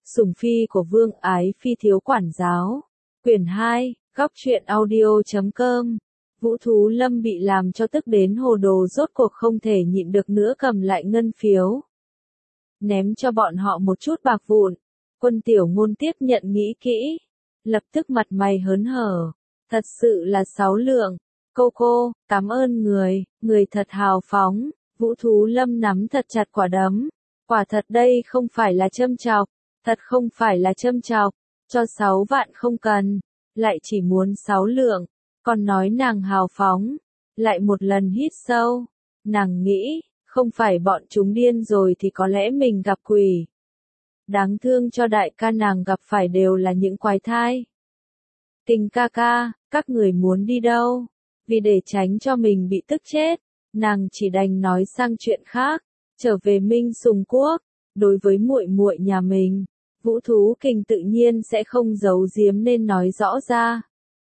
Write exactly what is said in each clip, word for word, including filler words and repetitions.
Sủng phi của Vương Ái Phi thiếu quản giáo. Quyển hai, góc truyện audio chấm com. Vũ Thú Lâm bị làm cho tức đến hồ đồ, rốt cuộc không thể nhịn được nữa, cầm lại ngân phiếu. Ném cho bọn họ một chút bạc vụn. Quân Tiểu Ngôn tiếp nhận nghĩ kỹ. Lập tức mặt mày hớn hở. Thật sự là sáu lượng. Cô cô, cảm ơn người, người thật hào phóng. Vũ Thú Lâm nắm thật chặt quả đấm. Quả thật đây không phải là châm chọc. Thật không phải là châm chọc. Cho sáu vạn không cần. Lại chỉ muốn sáu lượng. Còn nói nàng hào phóng. Lại một lần hít sâu. Nàng nghĩ, không phải bọn chúng điên rồi thì có lẽ mình gặp quỷ. Đáng thương cho đại ca, nàng gặp phải đều là những quái thai. Kình ca ca, các người muốn đi đâu? Vì để tránh cho mình bị tức chết, nàng chỉ đành nói sang chuyện khác, trở về Minh Sùng Quốc. Đối với muội muội nhà mình, Vũ Thú Kình tự nhiên sẽ không giấu giếm nên nói rõ ra.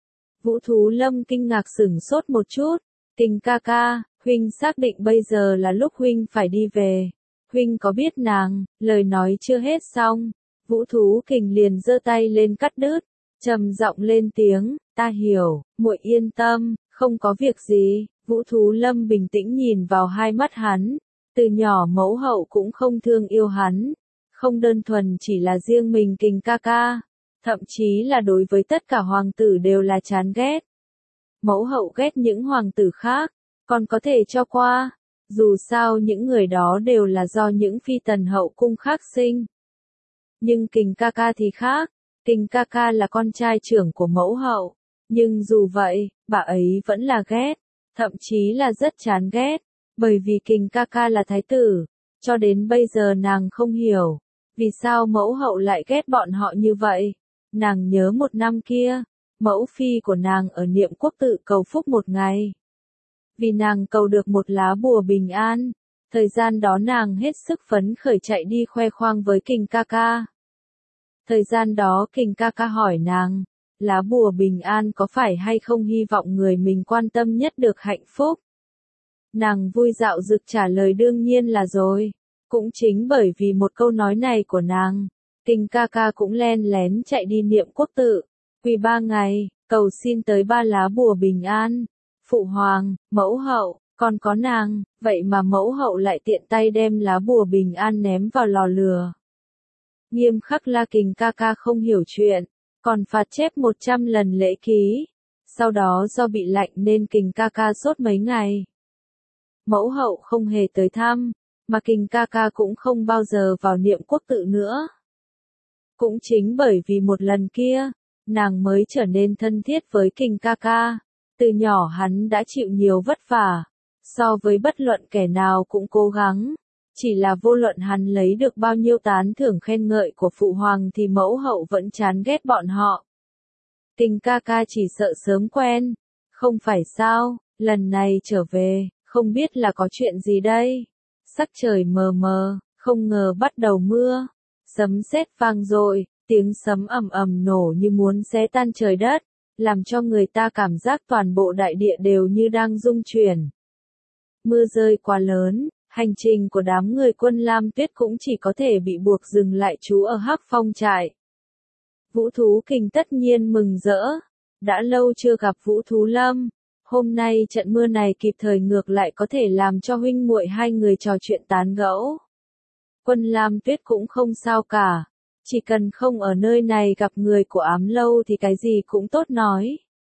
Vũ Thú Lâm kinh ngạc sửng sốt một chút. Kình ca ca, huynh xác định bây giờ là lúc huynh phải đi về. Huynh có biết nàng? Lời nói chưa hết xong, Vũ Thú Kình liền giơ tay lên cắt đứt, trầm giọng lên tiếng, ta hiểu, muội yên tâm, không có việc gì. Vũ Thú Lâm bình tĩnh nhìn vào hai mắt hắn, từ nhỏ mẫu hậu cũng không thương yêu hắn, không đơn thuần chỉ là riêng mình Kình ca ca, thậm chí là đối với tất cả hoàng tử đều là chán ghét. Mẫu hậu ghét những hoàng tử khác, còn có thể cho qua. Dù sao những người đó đều là do những phi tần hậu cung khác sinh. Nhưng Kình ca ca thì khác, Kình ca ca là con trai trưởng của mẫu hậu. Nhưng dù vậy, bà ấy vẫn là ghét, thậm chí là rất chán ghét, bởi vì Kình ca ca là thái tử. Cho đến bây giờ nàng không hiểu, vì sao mẫu hậu lại ghét bọn họ như vậy. Nàng nhớ một năm kia, mẫu phi của nàng ở Niệm Quốc tự cầu phúc một ngày. Vì nàng cầu được một lá bùa bình an, thời gian đó nàng hết sức phấn khởi chạy đi khoe khoang với Kình ca ca. Thời gian đó Kình ca ca hỏi nàng, lá bùa bình an có phải hay không hy vọng người mình quan tâm nhất được hạnh phúc. Nàng vui dạo dực trả lời đương nhiên là rồi. Cũng chính bởi vì một câu nói này của nàng, Kình ca ca cũng len lén chạy đi Niệm Quốc tự, quỳ ba ngày, cầu xin tới ba lá bùa bình an. Phụ hoàng, mẫu hậu, còn có nàng, vậy mà mẫu hậu lại tiện tay đem lá bùa bình an ném vào lò lửa. Nghiêm khắc là Kình ca ca không hiểu chuyện, còn phạt chép một trăm lần lễ ký. Sau đó do bị lạnh nên Kình ca ca sốt mấy ngày. Mẫu hậu không hề tới thăm, mà Kình ca ca cũng không bao giờ vào Niệm Quốc tự nữa. Cũng chính bởi vì một lần kia, nàng mới trở nên thân thiết với Kình ca ca. Từ nhỏ hắn đã chịu nhiều vất vả, so với bất luận kẻ nào cũng cố gắng. Chỉ là vô luận hắn lấy được bao nhiêu tán thưởng khen ngợi của phụ hoàng thì mẫu hậu vẫn chán ghét bọn họ. Kình ca ca chỉ sợ sớm quen, không phải sao, lần này trở về, không biết là có chuyện gì đây. Sắc trời mờ mờ, không ngờ bắt đầu mưa, sấm sét vang dội, tiếng sấm ầm ầm nổ như muốn xé tan trời đất, làm cho người ta cảm giác toàn bộ đại địa đều như đang rung chuyển. Mưa rơi quá lớn, hành trình của đám người Quân Lam Tuyết cũng chỉ có thể bị buộc dừng lại trú ở Hắc Phong trại. Vũ Thú Kình tất nhiên mừng rỡ, đã lâu chưa gặp Vũ Thú Lâm, hôm nay trận mưa này kịp thời ngược lại có thể làm cho huynh muội hai người trò chuyện tán gẫu. Quân Lam Tuyết cũng không sao cả. Chỉ cần không ở nơi này gặp người của Ám Lâu thì cái gì cũng tốt nói.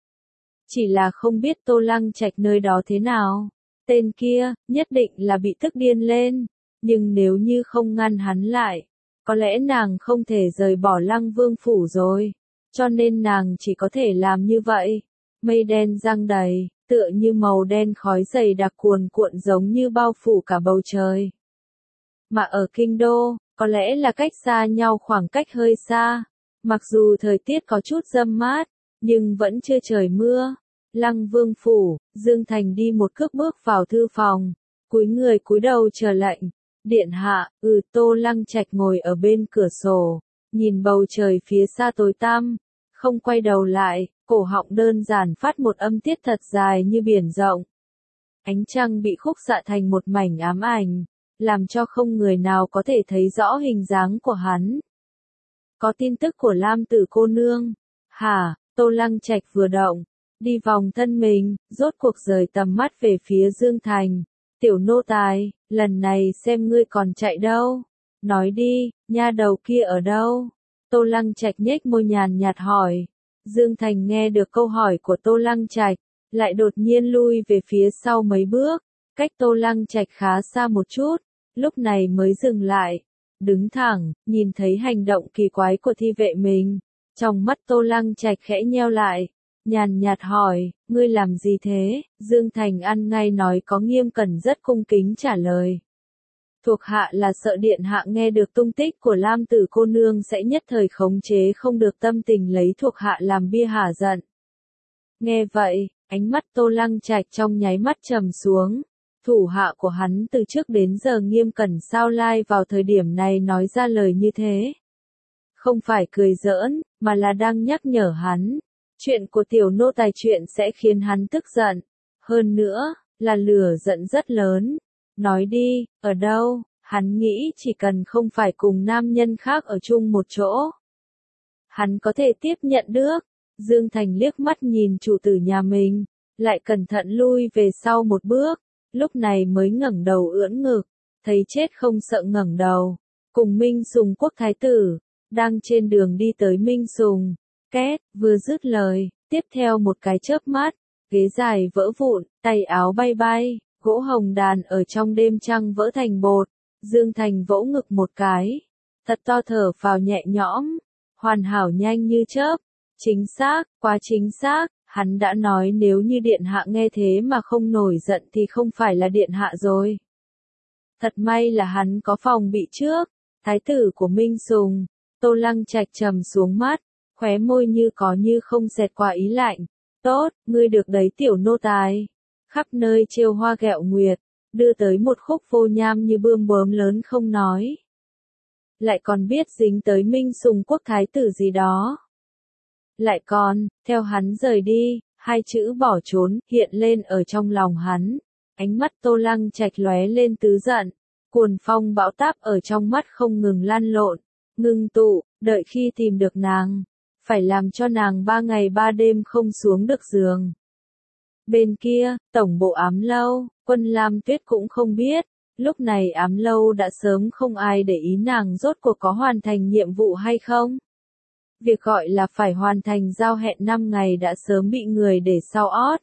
Chỉ là không biết Tô Lăng Trạch nơi đó thế nào. Tên kia, nhất định là bị tức điên lên. Nhưng nếu như không ngăn hắn lại, có lẽ nàng không thể rời bỏ Lăng Vương phủ rồi. Cho nên nàng chỉ có thể làm như vậy. Mây đen giăng đầy, tựa như màu đen khói dày đặc cuồn cuộn giống như bao phủ cả bầu trời. Mà ở Kinh Đô, có lẽ là cách xa nhau khoảng cách hơi xa, mặc dù thời tiết có chút râm mát, nhưng vẫn chưa trời mưa. Lăng Vương phủ, Dương Thành đi một cước bước vào thư phòng, cúi người cúi đầu chờ lệnh. Điện hạ, ừ. Tô Lăng Trạch ngồi ở bên cửa sổ, nhìn bầu trời phía xa tối tăm, không quay đầu lại, cổ họng đơn giản phát một âm tiết thật dài như biển rộng. Ánh trăng bị khúc xạ thành một mảnh ám ảnh, làm cho không người nào có thể thấy rõ hình dáng của hắn. có tin tức của Lam Tử cô nương. Hả, Tô Lăng Trạch vừa động, đi vòng thân mình, rốt cuộc rời tầm mắt về phía Dương Thành. Tiểu nô tài, lần này xem ngươi còn chạy đâu. Nói đi, nha đầu kia ở đâu? Tô Lăng Trạch nhếch môi nhàn nhạt hỏi. Dương Thành nghe được câu hỏi của Tô Lăng Trạch, lại đột nhiên lui về phía sau mấy bước, cách Tô Lăng Trạch khá xa một chút, lúc này mới dừng lại, đứng thẳng, nhìn thấy hành động kỳ quái của thi vệ mình, trong mắt Tô Lăng Trạch khẽ nheo lại, nhàn nhạt hỏi, ngươi làm gì thế? Dương Thành ăn ngay nói có nghiêm cẩn rất cung kính trả lời. Thuộc hạ là sợ điện hạ nghe được tung tích của Lam Tử cô nương sẽ nhất thời khống chế không được tâm tình lấy thuộc hạ làm bia hả giận. Nghe vậy, ánh mắt Tô Lăng Trạch trong nháy mắt trầm xuống. Thủ hạ của hắn từ trước đến giờ nghiêm cẩn sao lai vào thời điểm này nói ra lời như thế. Không phải cười giỡn, mà là đang nhắc nhở hắn. Chuyện của tiểu nô tài chuyện sẽ khiến hắn tức giận. Hơn nữa, là lửa giận rất lớn. Nói đi, ở đâu? Hắn nghĩ chỉ cần không phải cùng nam nhân khác ở chung một chỗ. Hắn có thể tiếp nhận được. Dương Thành liếc mắt nhìn chủ tử nhà mình, lại cẩn thận lui về sau một bước, lúc này mới ngẩng đầu ưỡn ngực, thấy chết không sợ ngẩng đầu, cùng Minh Sùng quốc thái tử, đang trên đường đi tới Minh Sùng, két, vừa dứt lời, tiếp theo một cái chớp mắt, ghế dài vỡ vụn, tay áo bay bay, gỗ hồng đàn ở trong đêm trăng vỡ thành bột, Dương Thành vỗ ngực một cái, thật to thở phào nhẹ nhõm, hoàn hảo nhanh như chớp. Chính xác, quá chính xác, hắn đã nói nếu như điện hạ nghe thế mà không nổi giận thì không phải là điện hạ rồi. Thật may là hắn có phòng bị trước, thái tử của Minh Sùng, Tô Lăng Trạch trầm xuống mắt, khóe môi như có như không xẹt qua ý lạnh. Tốt, ngươi được đấy tiểu nô tài. Khắp nơi trêu hoa ghẹo nguyệt, đưa tới một khúc phô nham như bươm bướm lớn không nói. Lại còn biết dính tới Minh Sùng quốc thái tử gì đó. Lại còn, theo hắn rời đi, hai chữ bỏ trốn hiện lên ở trong lòng hắn. Ánh mắt Tô Lăng Trạch lóe lên tứ giận, cuồn phong bão táp ở trong mắt không ngừng lan lộn, ngưng tụ, đợi khi tìm được nàng, phải làm cho nàng ba ngày ba đêm không xuống được giường. Bên kia, tổng bộ Ám Lâu, Quân Lam Tuyết cũng không biết, lúc này Ám Lâu đã sớm không ai để ý nàng rốt cuộc có hoàn thành nhiệm vụ hay không. Việc gọi là phải hoàn thành giao hẹn năm ngày đã sớm bị người để sau ót.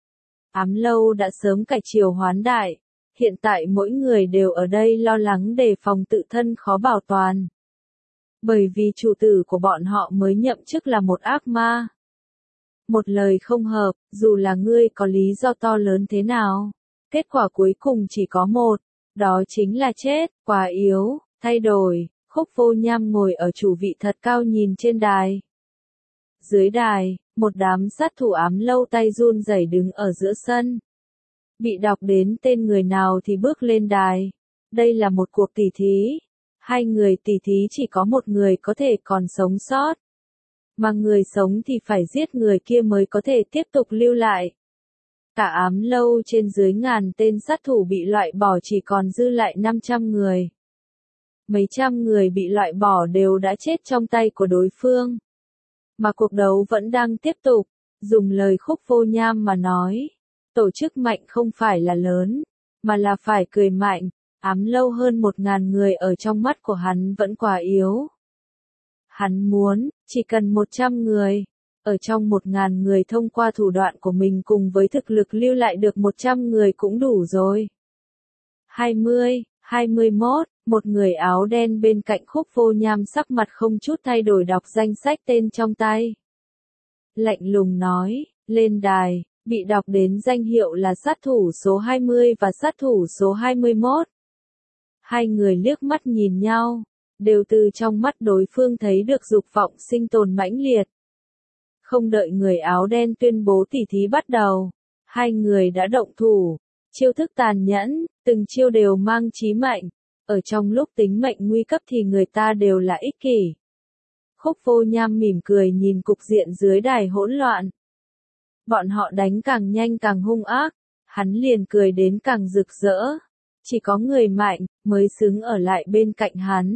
Ám Lâu đã sớm cải chiều hoán đại, hiện tại mỗi người đều ở đây lo lắng đề phòng tự thân khó bảo toàn. Bởi vì chủ tử của bọn họ mới nhậm chức là một ác ma. Một lời không hợp, dù là ngươi có lý do to lớn thế nào, kết quả cuối cùng chỉ có một, đó chính là chết, quá yếu, thay đổi. Khúc Vô Nham ngồi ở chủ vị thật cao nhìn trên đài. Dưới đài, một đám sát thủ Ám Lâu tay run rẩy đứng ở giữa sân. Bị đọc đến tên người nào thì bước lên đài. Đây là một cuộc tỉ thí. Hai người tỉ thí chỉ có một người có thể còn sống sót. Mà người sống thì phải giết người kia mới có thể tiếp tục lưu lại. Cả Ám Lâu trên dưới ngàn tên sát thủ bị loại bỏ chỉ còn dư lại năm trăm người. Mấy trăm người bị loại bỏ đều đã chết trong tay của đối phương. Mà cuộc đấu vẫn đang tiếp tục, dùng lời Khúc Vô Nham mà nói. Tổ chức mạnh không phải là lớn, mà là phải cười mạnh. Ám Lâu hơn một ngàn người ở trong mắt của hắn vẫn quá yếu. Hắn muốn, chỉ cần một trăm người, ở trong một ngàn người thông qua thủ đoạn của mình cùng với thực lực lưu lại được một trăm người cũng đủ rồi. hai mươi, hai mươi mốt, một người áo đen bên cạnh Khúc Vô Nham sắc mặt không chút thay đổi đọc danh sách tên trong tay. Lạnh lùng nói, lên đài, bị đọc đến danh hiệu là sát thủ số hai mươi và sát thủ số hai mươi mốt. Hai người liếc mắt nhìn nhau, đều từ trong mắt đối phương thấy được dục vọng sinh tồn mãnh liệt. Không đợi người áo đen tuyên bố tỉ thí bắt đầu, hai người đã động thủ, chiêu thức tàn nhẫn, từng chiêu đều mang chí mệnh, ở trong lúc tính mệnh nguy cấp thì người ta đều là ích kỷ. Khúc Vô Nham mỉm cười nhìn cục diện dưới đài hỗn loạn. Bọn họ đánh càng nhanh càng hung ác, hắn liền cười đến càng rực rỡ. Chỉ có người mạnh mới xứng ở lại bên cạnh hắn.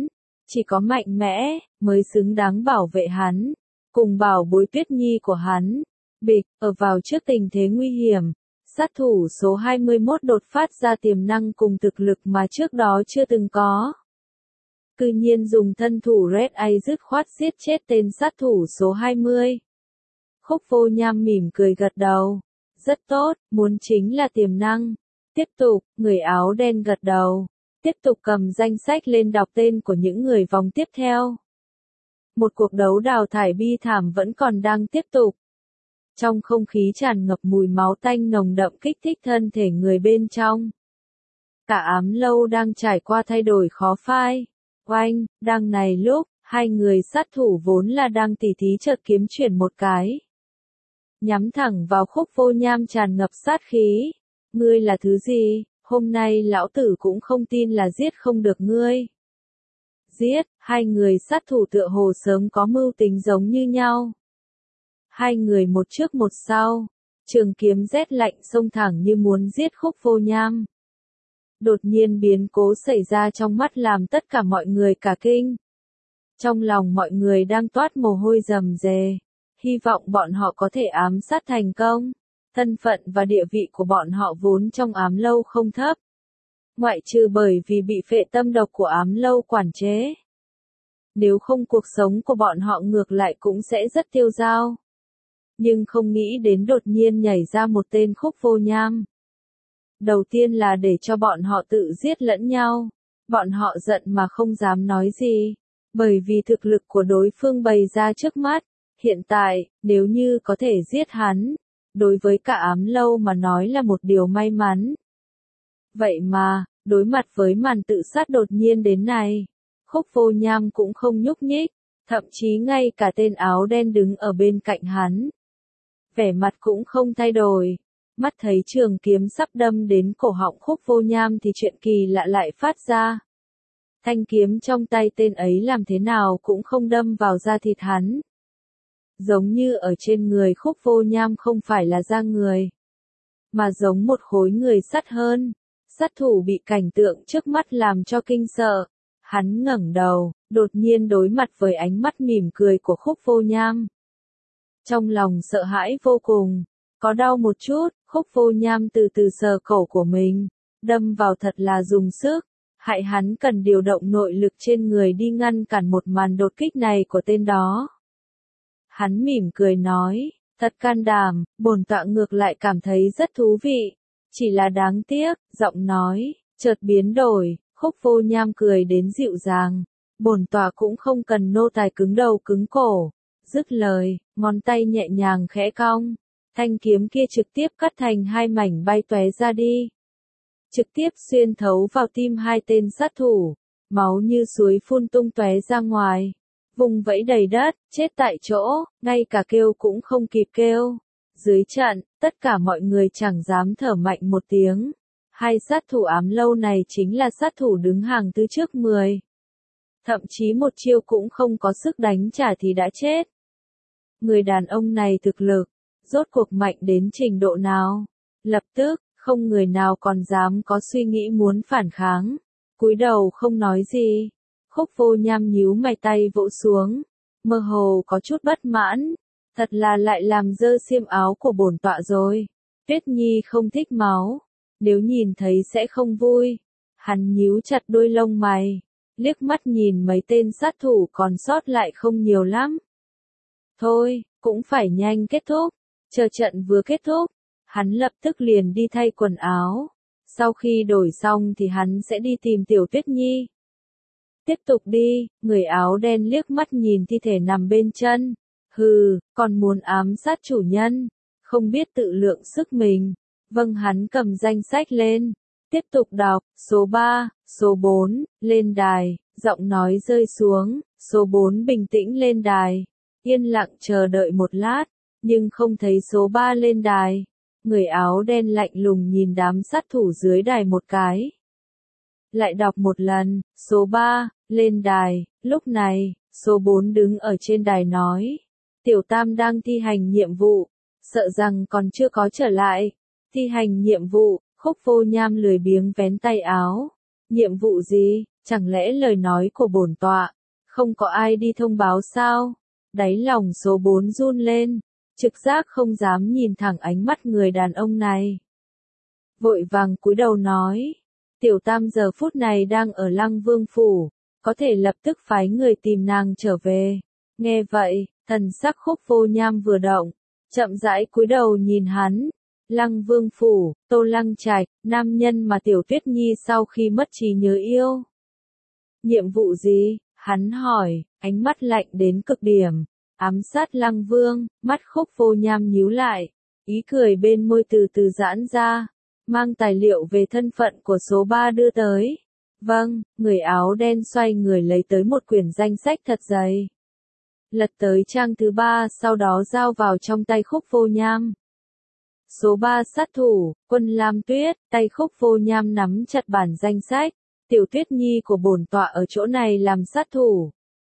Chỉ có mạnh mẽ, mới xứng đáng bảo vệ hắn, cùng bảo bối Tuyết Nhi của hắn. Bịch, ở vào trước tình thế nguy hiểm, sát thủ số hai mươi mốt đột phát ra tiềm năng cùng thực lực mà trước đó chưa từng có. Cư nhiên dùng thân thủ Red Eye dứt khoát giết chết tên sát thủ số hai mươi. Khúc Vô Nham mỉm cười gật đầu. Rất tốt, muốn chính là tiềm năng. Tiếp tục, người áo đen gật đầu. Tiếp tục cầm danh sách lên đọc tên của những người vòng tiếp theo. Một cuộc đấu đào thải bi thảm vẫn còn đang tiếp tục. Trong không khí tràn ngập mùi máu tanh nồng đậm kích thích thân thể người bên trong. Cả ám lâu đang trải qua thay đổi khó phai. Oanh, đang này lúc, hai người sát thủ vốn là đang tỉ thí chợt kiếm chuyển một cái. Nhắm thẳng vào Khúc Vô Nham tràn ngập sát khí. Ngươi là thứ gì, hôm nay lão tử cũng không tin là giết không được ngươi. Giết, hai người sát thủ tựa hồ sớm có mưu tính giống như nhau. Hai người một trước một sau, trường kiếm rét lạnh xông thẳng như muốn giết Khúc Vô Nham. Đột nhiên biến cố xảy ra trong mắt làm tất cả mọi người cả kinh. Trong lòng mọi người đang toát mồ hôi rầm rề, hy vọng bọn họ có thể ám sát thành công. Thân phận và địa vị của bọn họ vốn trong ám lâu không thấp. Ngoại trừ bởi vì bị phệ tâm độc của ám lâu quản chế. Nếu không cuộc sống của bọn họ ngược lại cũng sẽ rất tiêu dao. Nhưng không nghĩ đến đột nhiên nhảy ra một tên Khúc Vô Nham. Đầu tiên là để cho bọn họ tự giết lẫn nhau. Bọn họ giận mà không dám nói gì. Bởi vì thực lực của đối phương bày ra trước mắt. Hiện tại, nếu như có thể giết hắn, đối với cả ám lâu mà nói là một điều may mắn. Vậy mà, đối mặt với màn tự sát đột nhiên đến này, Khúc Vô Nham cũng không nhúc nhích, thậm chí ngay cả tên áo đen đứng ở bên cạnh hắn. Vẻ mặt cũng không thay đổi, mắt thấy trường kiếm sắp đâm đến cổ họng Khúc Vô Nham thì chuyện kỳ lạ lại phát ra. Thanh kiếm trong tay tên ấy làm thế nào cũng không đâm vào da thịt hắn. Giống như ở trên người Khúc Vô Nham không phải là da người, mà giống một khối người sắt hơn. Sát thủ bị cảnh tượng trước mắt làm cho kinh sợ. Hắn ngẩng đầu, đột nhiên đối mặt với ánh mắt mỉm cười của Khúc Vô Nham. Trong lòng sợ hãi vô cùng, có đau một chút, Khúc Vô Nham từ từ sờ cổ của mình, đâm vào thật là dùng sức, hại hắn cần điều động nội lực trên người đi ngăn cản một màn đột kích này của tên đó. Hắn mỉm cười nói, thật can đảm, bổn tọa ngược lại cảm thấy rất thú vị, chỉ là đáng tiếc, giọng nói, chợt biến đổi, Khúc Vô Nham cười đến dịu dàng, bổn tọa cũng không cần nô tài cứng đầu cứng cổ, dứt lời, ngón tay nhẹ nhàng khẽ cong, thanh kiếm kia trực tiếp cắt thành hai mảnh bay tóe ra đi. Trực tiếp xuyên thấu vào tim hai tên sát thủ, máu như suối phun tung tóe ra ngoài. Vùng vẫy đầy đất, chết tại chỗ, ngay cả kêu cũng không kịp kêu. Dưới trận, tất cả mọi người chẳng dám thở mạnh một tiếng. Hai sát thủ ám lâu này chính là sát thủ đứng hàng thứ trước mười. Thậm chí một chiêu cũng không có sức đánh trả thì đã chết. Người đàn ông này thực lực, rốt cuộc mạnh đến trình độ nào? Lập tức, không người nào còn dám có suy nghĩ muốn phản kháng. Cúi đầu không nói gì. Khúc Vô Nham nhíu mày tay vỗ xuống, mơ hồ có chút bất mãn, thật là lại làm dơ xiêm áo của bổn tọa rồi. Tuyết Nhi không thích máu, nếu nhìn thấy sẽ không vui. Hắn nhíu chặt đôi lông mày, liếc mắt nhìn mấy tên sát thủ còn sót lại không nhiều lắm. Thôi, cũng phải nhanh kết thúc, chờ trận vừa kết thúc, hắn lập tức liền đi thay quần áo. Sau khi đổi xong thì hắn sẽ đi tìm Tiểu Tuyết Nhi. Tiếp tục đi, người áo đen liếc mắt nhìn thi thể nằm bên chân. Hừ, còn muốn ám sát chủ nhân, không biết tự lượng sức mình. Vâng, hắn cầm danh sách lên. Tiếp tục đọc, số ba, số bốn, lên đài, giọng nói rơi xuống, số bốn bình tĩnh lên đài. Yên lặng chờ đợi một lát, nhưng không thấy số ba lên đài. Người áo đen lạnh lùng nhìn đám sát thủ dưới đài một cái. Lại đọc một lần, số ba, lên đài, lúc này, số bốn đứng ở trên đài nói. Tiểu Tam đang thi hành nhiệm vụ, sợ rằng còn chưa có trở lại. Thi hành nhiệm vụ, Khúc Vô Nham lười biếng vén tay áo. Nhiệm vụ gì, chẳng lẽ lời nói của bổn tọa, Không có ai đi thông báo sao? Đáy lòng số bốn run lên, trực giác không dám nhìn thẳng ánh mắt người đàn ông này. Vội vàng cúi đầu nói, tiểu tam giờ phút này đang ở Lăng Vương phủ, có thể lập tức phái người tìm nàng trở về. Nghe vậy, thần sắc Khúc Vô Nham vừa động, chậm rãi cúi đầu nhìn hắn. Lăng Vương phủ, Tô Lăng Trạch, nam nhân mà Tiểu Tuyết Nhi sau khi mất trí nhớ yêu. Nhiệm vụ gì? Hắn hỏi, ánh mắt lạnh đến cực điểm, ám sát Lăng Vương, mắt Khúc Vô Nham nhíu lại, ý cười bên môi từ từ giãn ra, mang tài liệu về thân phận của số ba đưa tới. Vâng, người áo đen xoay người lấy tới một quyển danh sách thật dày. Lật tới trang thứ ba sau đó giao vào trong tay Khúc Vô Nham. Số ba sát thủ, Quân Lam Tuyết, tay Khúc Vô Nham nắm chặt bản danh sách. Tiểu Tuyết Nhi của bổn tọa ở chỗ này làm sát thủ.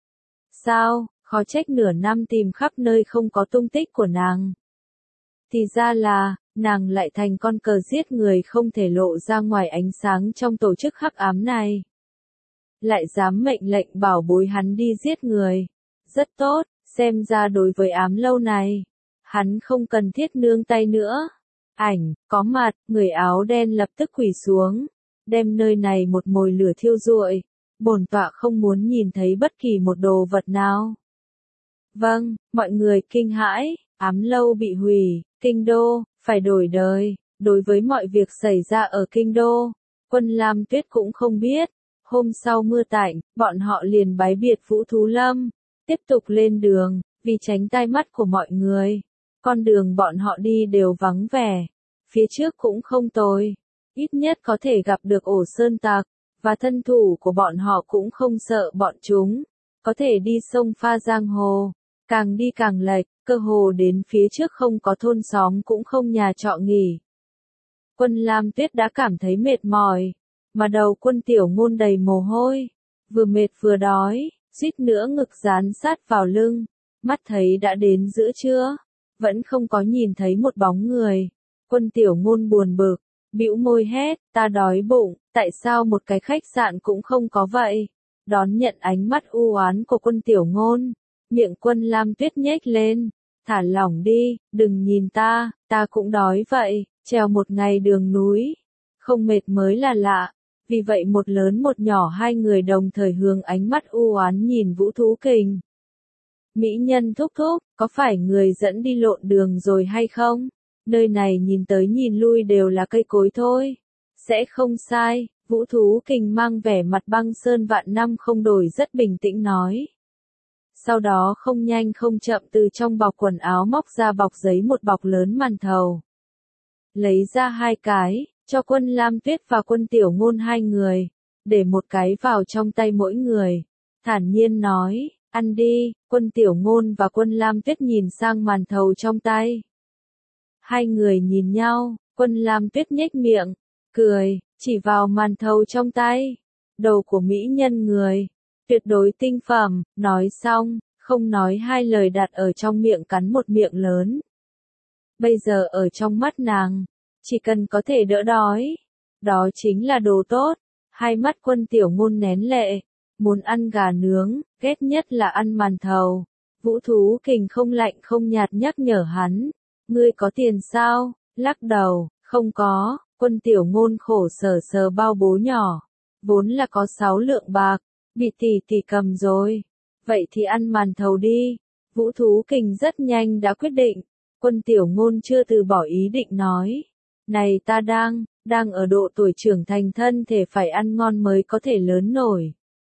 Sao, khó trách nửa năm tìm khắp nơi không có tung tích của nàng. Thì ra là, nàng lại thành con cờ giết người không thể lộ ra ngoài ánh sáng trong tổ chức hắc ám này. Lại dám mệnh lệnh bảo bối hắn đi giết người. Rất tốt, xem ra đối với ám lâu này, hắn không cần thiết nương tay nữa. Ảnh, có mặt, người áo đen lập tức quỳ xuống, đem nơi này một mồi lửa thiêu rụi. Bổn tọa không muốn nhìn thấy bất kỳ một đồ vật nào. Vâng, mọi người kinh hãi, ám lâu bị hủy, kinh đô, phải đổi đời. Đối với mọi việc xảy ra ở kinh đô, Quân Lam Tuyết cũng không biết. Hôm sau mưa tạnh, bọn họ liền bái biệt Vũ Thú Lâm, tiếp tục lên đường, vì tránh tai mắt của mọi người. Con đường bọn họ đi đều vắng vẻ, phía trước cũng không tồi, ít nhất có thể gặp được ổ sơn tặc, và thân thủ của bọn họ cũng không sợ bọn chúng, có thể đi sông pha giang hồ, càng đi càng lệch, cơ hồ đến phía trước không có thôn xóm cũng không nhà trọ nghỉ. Quân Lam Tuyết đã cảm thấy mệt mỏi, mà đầu Quân Tiểu Ngôn đầy mồ hôi, vừa mệt vừa đói, suýt nữa ngực dán sát vào lưng, mắt thấy đã đến giữa trưa, vẫn không có nhìn thấy một bóng người. Quân Tiểu Ngôn buồn bực, bĩu môi hét, ta đói bụng, tại sao một cái khách sạn cũng không có vậy? Đón nhận ánh mắt u oán của Quân Tiểu Ngôn, miệng Quân Lam Tuyết nhếch lên, thả lỏng đi, đừng nhìn ta, ta cũng đói vậy, trèo một ngày đường núi, không mệt mới là lạ. Vì vậy một lớn một nhỏ hai người đồng thời hướng ánh mắt u oán nhìn Vũ Thú Kình. Mỹ nhân thúc thúc, có phải người dẫn đi lộn đường rồi hay không? Nơi này nhìn tới nhìn lui đều là cây cối thôi. Sẽ không sai, Vũ Thú Kình mang vẻ mặt băng sơn vạn năm không đổi rất bình tĩnh nói. Sau đó không nhanh không chậm từ trong bọc quần áo móc ra bọc giấy một bọc lớn màn thầu. Lấy ra hai cái, cho Quân Lam Tuyết và Quân Tiểu Ngôn hai người, để một cái vào trong tay mỗi người. Thản nhiên nói, ăn đi. Quân Tiểu Ngôn và Quân Lam Tuyết nhìn sang màn thầu trong tay. Hai người nhìn nhau, Quân Lam Tuyết nhếch miệng, cười, chỉ vào màn thầu trong tay. Đầu của mỹ nhân người, tuyệt đối tinh phẩm, nói xong, không nói hai lời đặt ở trong miệng cắn một miệng lớn. Bây giờ ở trong mắt nàng, chỉ cần có thể đỡ đói, đó chính là đồ tốt. Hai mắt Quân Tiểu Ngôn nén lệ, muốn ăn gà nướng, ghét nhất là ăn màn thầu. Vũ Thú Kình không lạnh không nhạt nhắc nhở hắn, ngươi có tiền sao? Lắc đầu, không có. Quân Tiểu Ngôn khổ sở sờ bao bố nhỏ, vốn là có sáu lượng bạc, bị tỷ tỷ cầm rồi. Vậy thì ăn màn thầu đi. Vũ Thú Kình rất nhanh đã quyết định. Quân Tiểu Ngôn chưa từ bỏ ý định nói, này ta đang, đang ở độ tuổi trưởng thành, thân thể phải ăn ngon mới có thể lớn nổi.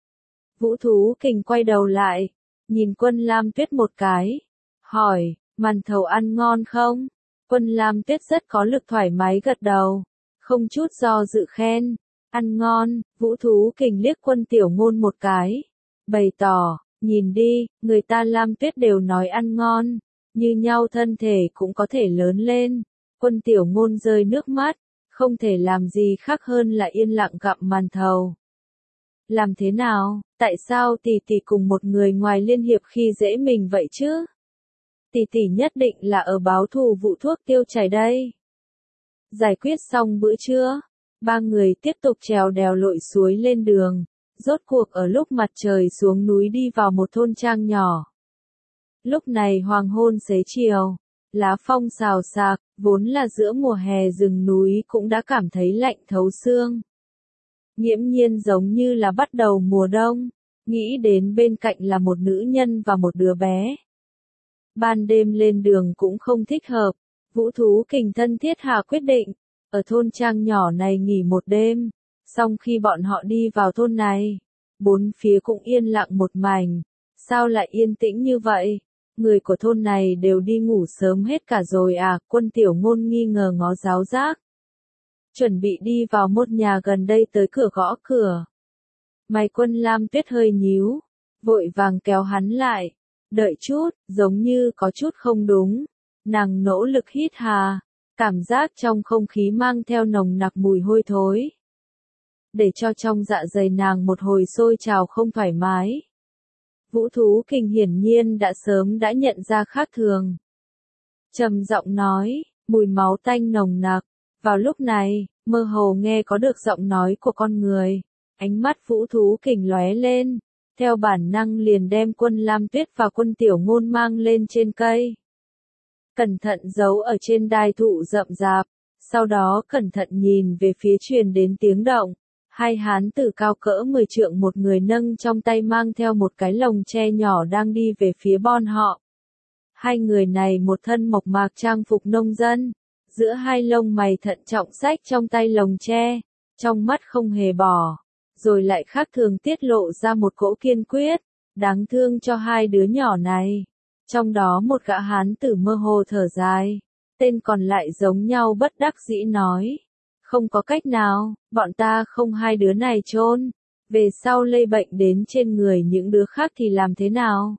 Vũ Thú Kình quay đầu lại, nhìn Quân Lam Tuyết một cái, hỏi, màn thầu ăn ngon không? Quân Lam Tuyết rất có lực thoải mái gật đầu, không chút do dự khen, ăn ngon. Vũ Thú Kình liếc Quân Tiểu Ngôn một cái, bày tỏ, nhìn đi, người ta Lam Tuyết đều nói ăn ngon, như nhau thân thể cũng có thể lớn lên. Quân Tiểu Ngôn rơi nước mắt, không thể làm gì khác hơn là yên lặng gặm màn thầu. Làm thế nào, tại sao tỷ tỷ cùng một người ngoài liên hiệp khi dễ mình vậy chứ? Tỷ tỷ nhất định là ở báo thù vụ thuốc tiêu chảy đây. Giải quyết xong bữa trưa, ba người tiếp tục trèo đèo lội suối lên đường, Rốt cuộc ở lúc mặt trời xuống núi đi vào một thôn trang nhỏ. Lúc này hoàng hôn xế chiều, lá phong xào xạc, vốn là giữa mùa hè rừng núi cũng đã cảm thấy lạnh thấu xương. Nghiễm nhiên giống như là bắt đầu mùa đông, nghĩ đến bên cạnh là một nữ nhân và một đứa bé. Ban đêm lên đường cũng không thích hợp, Vũ Thú Kình thân thiết hạ quyết định, ở thôn trang nhỏ này nghỉ một đêm. Xong khi bọn họ đi vào thôn này, bốn phía cũng yên lặng một mảnh. Sao lại yên tĩnh như vậy? Người của thôn này đều đi ngủ sớm hết cả rồi à? Quân Tiểu Ngôn nghi ngờ ngó giáo giác. Chuẩn bị đi vào một nhà gần đây tới cửa gõ cửa. Mày Quân Lam Tuyết hơi nhíu, vội vàng kéo hắn lại. Đợi chút, giống như có chút không đúng. Nàng nỗ lực hít hà, cảm giác trong không khí mang theo nồng nặc mùi hôi thối. Để cho trong dạ dày nàng một hồi sôi trào không thoải mái. Vũ Thú Kình hiển nhiên đã sớm đã nhận ra khác thường. Trầm giọng nói, mùi máu tanh nồng nặc. Vào lúc này, mơ hồ nghe có được giọng nói của con người. Ánh mắt Vũ Thú Kình lóe lên, theo bản năng liền đem Quân Lam Tuyết và Quân Tiểu Ngôn mang lên trên cây. Cẩn thận giấu ở trên đai thụ rậm rạp, sau đó cẩn thận nhìn về phía truyền đến tiếng động. Hai hán tử cao cỡ mười trượng một người nâng trong tay mang theo một cái lồng tre nhỏ đang đi về phía bọn họ. Hai người này một thân mộc mạc trang phục nông dân, giữa hai lông mày thận trọng xách trong tay lồng tre, trong mắt không hề bỏ, rồi lại khác thường tiết lộ ra một cỗ kiên quyết, đáng thương cho hai đứa nhỏ này. Trong đó một gã hán tử mơ hồ thở dài, tên còn lại giống nhau bất đắc dĩ nói. Không có cách nào, bọn ta không hai đứa này chôn, về sau lây bệnh đến trên người những đứa khác thì làm thế nào?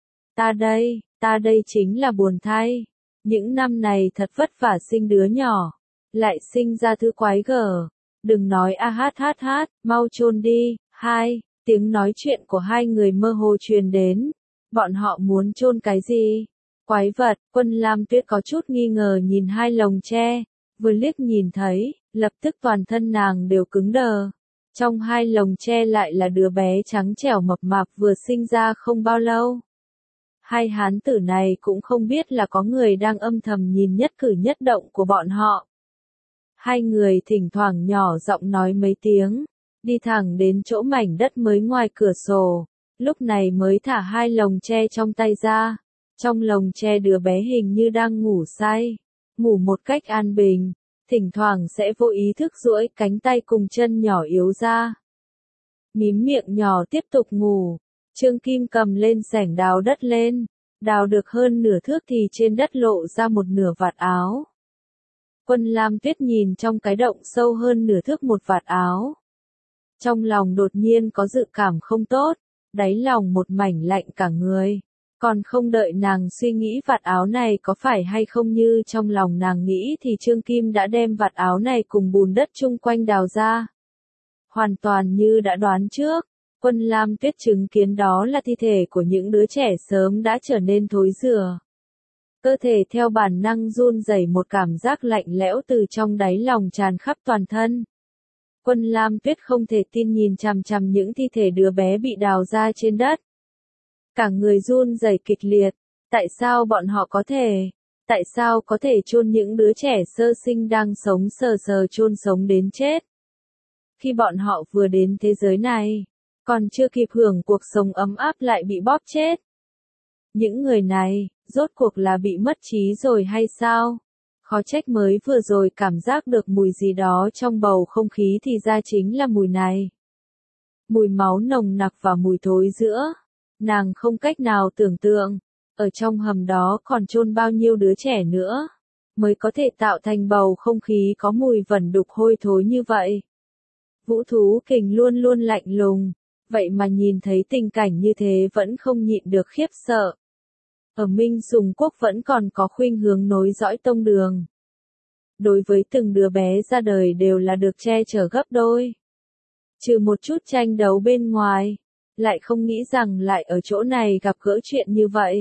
Ta đây, ta đây chính là buồn thay. Những năm này thật vất vả sinh đứa nhỏ, lại sinh ra thứ quái gở. Đừng nói a hát hát hát, mau chôn đi. Hai, tiếng nói chuyện của hai người mơ hồ truyền đến. Bọn họ muốn chôn cái gì? Quái vật. Quân Lam Tuyết có chút nghi ngờ nhìn hai lồng tre, vừa liếc nhìn thấy, lập tức toàn thân nàng đều cứng đờ. Trong hai lồng tre lại là đứa bé trắng trẻo mập mạp vừa sinh ra không bao lâu. Hai hán tử này cũng không biết là có người đang âm thầm nhìn nhất cử nhất động của bọn họ. Hai người thỉnh thoảng nhỏ giọng nói mấy tiếng, đi thẳng đến chỗ mảnh đất mới ngoài cửa sổ, lúc này mới thả hai lồng tre trong tay ra. Trong lồng tre đứa bé hình như đang ngủ say, ngủ một cách an bình, thỉnh thoảng sẽ vô ý thức duỗi cánh tay cùng chân nhỏ yếu ra. Mím miệng nhỏ tiếp tục ngủ. Trương Kim cầm lên xẻng đào đất lên, đào được hơn nửa thước thì trên đất lộ ra một nửa vạt áo. Quân Lam Tuyết nhìn trong cái động sâu hơn nửa thước một vạt áo. Trong lòng đột nhiên có dự cảm không tốt, đáy lòng một mảnh lạnh cả người. Còn không đợi nàng suy nghĩ vạt áo này có phải hay không như trong lòng nàng nghĩ thì Trương Kim đã đem vạt áo này cùng bùn đất chung quanh đào ra. Hoàn toàn như đã đoán trước. Quân Lam Tuyết chứng kiến đó là thi thể của những đứa trẻ sớm đã trở nên thối rữa. Cơ thể theo bản năng run rẩy, một cảm giác lạnh lẽo từ trong đáy lòng tràn khắp toàn thân. Quân Lam Tuyết không thể tin nhìn chằm chằm những thi thể đứa bé bị đào ra trên đất. Cả người run rẩy kịch liệt, tại sao bọn họ có thể, tại sao có thể chôn những đứa trẻ sơ sinh đang sống sờ sờ chôn sống đến chết. Khi bọn họ vừa đến thế giới này, còn chưa kịp hưởng cuộc sống ấm áp lại bị bóp chết. Những người này, rốt cuộc là bị mất trí rồi hay sao? Khó trách mới vừa rồi cảm giác được mùi gì đó trong bầu không khí thì ra chính là mùi này. Mùi máu nồng nặc và mùi thối giữa. Nàng không cách nào tưởng tượng, ở trong hầm đó còn chôn bao nhiêu đứa trẻ nữa, mới có thể tạo thành bầu không khí có mùi vẩn đục hôi thối như vậy. Vũ Thú Kình luôn luôn lạnh lùng, vậy mà nhìn thấy tình cảnh như thế vẫn không nhịn được khiếp sợ. Ở Minh Sùng Quốc vẫn còn có khuynh hướng nối dõi tông đường. Đối với từng đứa bé ra đời đều là được che chở gấp đôi. Trừ một chút tranh đấu bên ngoài, lại không nghĩ rằng lại ở chỗ này gặp gỡ chuyện như vậy.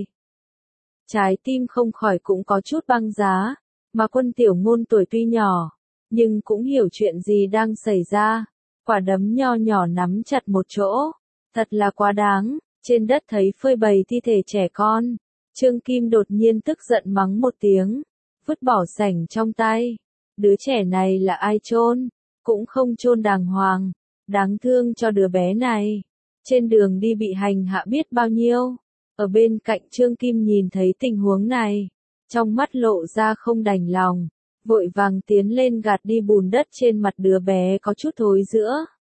Trái tim không khỏi cũng có chút băng giá, mà Quân Tiểu Ngôn tuổi tuy nhỏ, nhưng cũng hiểu chuyện gì đang xảy ra. quả đấm nho nhỏ nắm chặt một chỗ. Thật là quá đáng, trên đất thấy phơi bày thi thể trẻ con. Trương Kim đột nhiên tức giận mắng một tiếng, vứt bỏ sảnh trong tay. Đứa trẻ này là ai chôn, cũng không chôn đàng hoàng, đáng thương cho đứa bé này. Trên đường đi bị hành hạ biết bao nhiêu. Ở bên cạnh Trương Kim nhìn thấy tình huống này, trong mắt lộ ra không đành lòng, vội vàng tiến lên gạt đi bùn đất trên mặt đứa bé có chút thối rữa.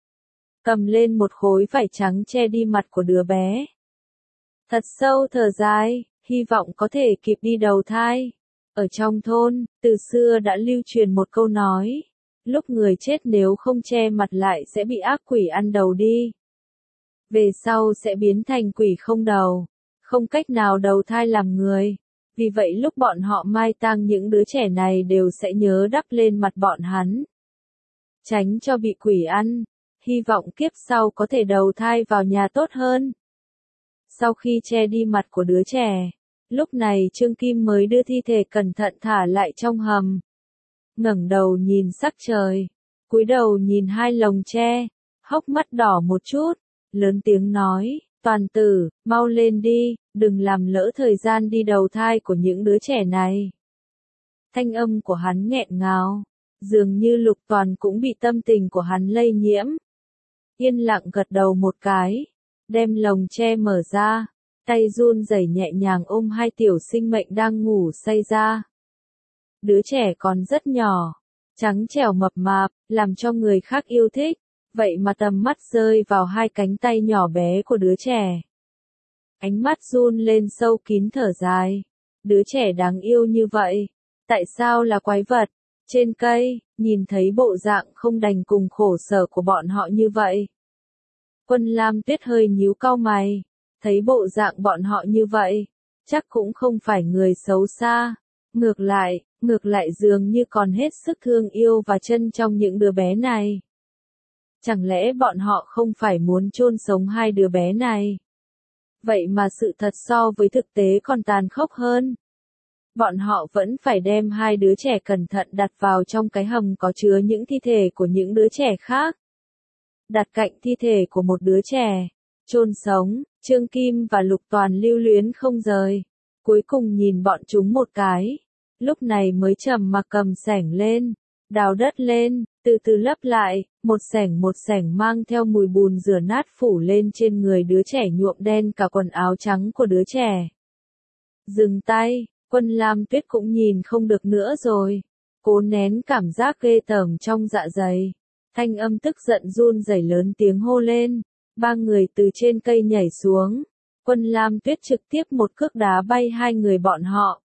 Cầm lên một khối vải trắng che đi mặt của đứa bé. Thật sâu thở dài, hy vọng có thể kịp đi đầu thai. Ở trong thôn, từ xưa đã lưu truyền một câu nói, lúc người chết nếu không che mặt lại sẽ bị ác quỷ ăn đầu đi. Về sau sẽ biến thành quỷ không đầu, không cách nào đầu thai làm người. Vì vậy lúc bọn họ mai tang những đứa trẻ này đều sẽ nhớ đắp lên mặt bọn hắn. Tránh cho bị quỷ ăn, hy vọng kiếp sau có thể đầu thai vào nhà tốt hơn. Sau khi che đi mặt của đứa trẻ, lúc này Trương Kim mới đưa thi thể cẩn thận thả lại trong hầm. Ngẩng đầu nhìn sắc trời, cúi đầu nhìn hai lồng tre, hốc mắt đỏ một chút, lớn tiếng nói, Toàn tử, mau lên đi, đừng làm lỡ thời gian đi đầu thai của những đứa trẻ này. Thanh âm của hắn nghẹn ngào, dường như Lục Toàn cũng bị tâm tình của hắn lây nhiễm. Yên lặng gật đầu một cái, đem lồng tre mở ra, tay run rẩy nhẹ nhàng ôm hai tiểu sinh mệnh đang ngủ say ra. Đứa trẻ còn rất nhỏ, trắng trẻo mập mạp, làm cho người khác yêu thích, vậy mà tầm mắt rơi vào hai cánh tay nhỏ bé của đứa trẻ. Ánh mắt run lên sâu kín thở dài, đứa trẻ đáng yêu như vậy, tại sao là quái vật? Trên cây, nhìn thấy bộ dạng không đành cùng khổ sở của bọn họ như vậy. Quân Lam Tuyết hơi nhíu cau mày, thấy bộ dạng bọn họ như vậy, chắc cũng không phải người xấu xa. Ngược lại, ngược lại dường như còn hết sức thương yêu và trân trọng những đứa bé này. Chẳng lẽ bọn họ không phải muốn chôn sống hai đứa bé này? Vậy mà sự thật so với thực tế còn tàn khốc hơn. Bọn họ vẫn phải đem hai đứa trẻ cẩn thận đặt vào trong cái hầm có chứa những thi thể của những đứa trẻ khác. Đặt cạnh thi thể của một đứa trẻ, chôn sống, Trương Kim và Lục Toàn lưu luyến không rời. Cuối cùng nhìn bọn chúng một cái, lúc này mới trầm mặc cầm xẻng lên, đào đất lên, từ từ lấp lại, một xẻng một xẻng mang theo mùi bùn rửa nát phủ lên trên người đứa trẻ nhuộm đen cả quần áo trắng của đứa trẻ. Dừng tay, Quân Lam Tuyết cũng nhìn không được nữa rồi, cố nén cảm giác ghê tởm trong dạ dày. Thanh âm tức giận run rẩy lớn tiếng hô lên, ba người từ trên cây nhảy xuống, Quân Lam Tuyết trực tiếp một cước đá bay hai người bọn họ.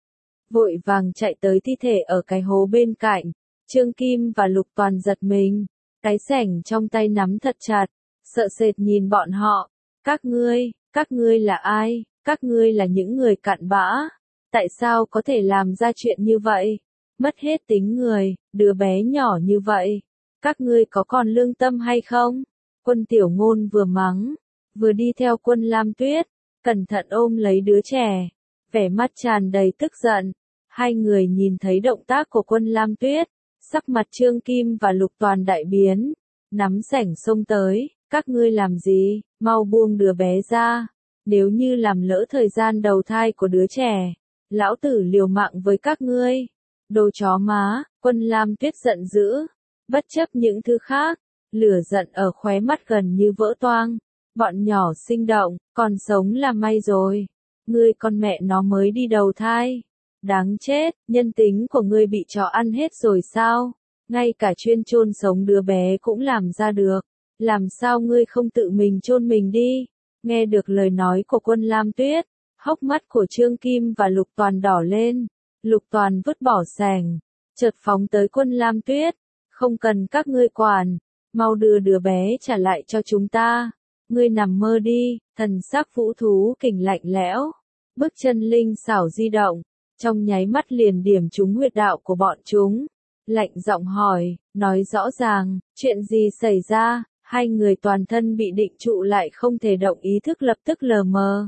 Vội vàng chạy tới thi thể ở cái hố bên cạnh, Trương Kim và Lục Toàn giật mình, cái xẻng trong tay nắm thật chặt, sợ sệt nhìn bọn họ, các ngươi, các ngươi là ai, các ngươi là những người cặn bã, tại sao có thể làm ra chuyện như vậy, mất hết tính người, đứa bé nhỏ như vậy. Các ngươi có còn lương tâm hay không? Quân Tiểu Ngôn vừa mắng, vừa đi theo Quân Lam Tuyết, cẩn thận ôm lấy đứa trẻ, vẻ mắt tràn đầy tức giận. Hai người nhìn thấy động tác của Quân Lam Tuyết, sắc mặt Trương Kim và Lục Toàn đại biến, nắm xẻng xông tới, các ngươi làm gì, mau buông đứa bé ra, nếu như làm lỡ thời gian đầu thai của đứa trẻ, lão tử liều mạng với các ngươi. Đồ chó má, Quân Lam Tuyết giận dữ. Bất chấp những thứ khác, lửa giận ở khóe mắt gần như vỡ toang. Bọn nhỏ sinh động, còn sống là may rồi. Ngươi con mẹ nó mới đi đầu thai. Đáng chết, nhân tính của ngươi bị chó ăn hết rồi sao? Ngay cả chuyên chôn sống đứa bé cũng làm ra được. Làm sao ngươi không tự mình chôn mình đi? Nghe được lời nói của Quân Lam Tuyết, hốc mắt của Trương Kim và Lục Toàn đỏ lên. Lục Toàn vứt bỏ xẻng, chợt phóng tới Quân Lam Tuyết. Không cần các ngươi quản, mau đưa đứa bé trả lại cho chúng ta. Ngươi nằm mơ đi, thần sắc vũ thú kình lạnh lẽo. Bước chân linh xảo di động, trong nháy mắt liền điểm trúng huyệt đạo của bọn chúng. Lạnh giọng hỏi, nói rõ ràng, chuyện gì xảy ra, hai người toàn thân bị định trụ lại không thể động ý thức lập tức lờ mờ.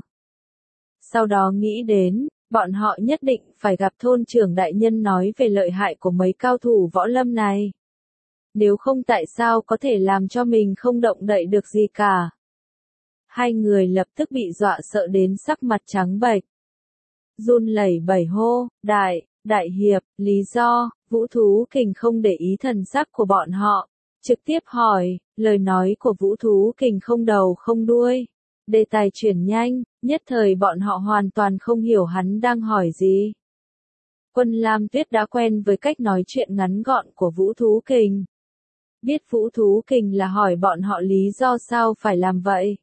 Sau đó nghĩ đến, bọn họ nhất định phải gặp thôn trưởng đại nhân nói về lợi hại của mấy cao thủ võ lâm này. Nếu không tại sao có thể làm cho mình không động đậy được gì cả. Hai người lập tức bị dọa sợ đến sắc mặt trắng bệch. Run lẩy bẩy hô, đại, đại hiệp, lý do, Vũ Thú Kình không để ý thần sắc của bọn họ. Trực tiếp hỏi, lời nói của Vũ Thú Kình không đầu không đuôi. Đề tài chuyển nhanh, nhất thời bọn họ hoàn toàn không hiểu hắn đang hỏi gì. Quân Lam Tuyết đã quen với cách nói chuyện ngắn gọn của Vũ Thú Kình. Biết Vũ Thú Kình là hỏi bọn họ lý do sao phải làm vậy.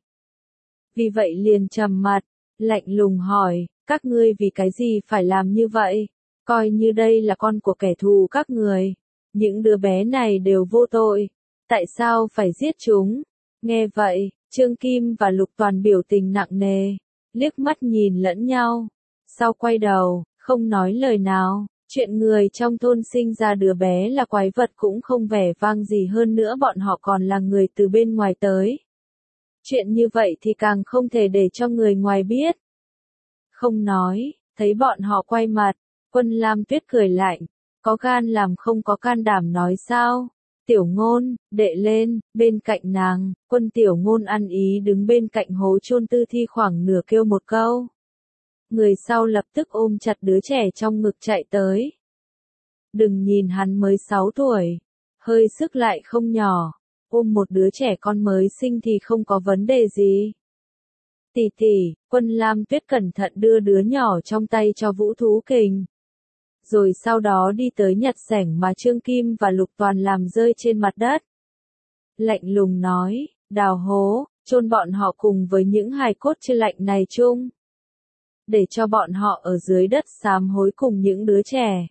Vì vậy liền trầm mặt, lạnh lùng hỏi, các ngươi vì cái gì phải làm như vậy? Coi như đây là con của kẻ thù các người. Những đứa bé này đều vô tội. Tại sao phải giết chúng? Nghe vậy, Trương Kim và Lục Toàn biểu tình nặng nề, liếc mắt nhìn lẫn nhau. Sau quay đầu, không nói lời nào. Chuyện người trong thôn sinh ra đứa bé là quái vật cũng không vẻ vang gì hơn nữa, bọn họ còn là người từ bên ngoài tới. Chuyện như vậy thì càng không thể để cho người ngoài biết. Không nói, thấy bọn họ quay mặt, Quân Lam Tuyết cười lạnh, có gan làm không có can đảm nói sao? Tiểu Ngôn, đệ lên, bên cạnh nàng, Quân Tiểu Ngôn ăn ý đứng bên cạnh hố chôn tư thi khoảng nửa kêu một câu. Người sau lập tức ôm chặt đứa trẻ trong ngực chạy tới. Đừng nhìn hắn mới sáu tuổi, hơi sức lại không nhỏ, ôm một đứa trẻ con mới sinh thì không có vấn đề gì. Tỷ tỷ, Quân Lam Tuyết cẩn thận đưa đứa nhỏ trong tay cho Vũ Thú Kình. Rồi sau đó đi tới nhặt sẻng mà Trương Kim và Lục Toàn làm rơi trên mặt đất. Lạnh lùng nói, đào hố, chôn bọn họ cùng với những hài cốt chưa lạnh này chung. Để cho bọn họ ở dưới đất sám hối cùng những đứa trẻ.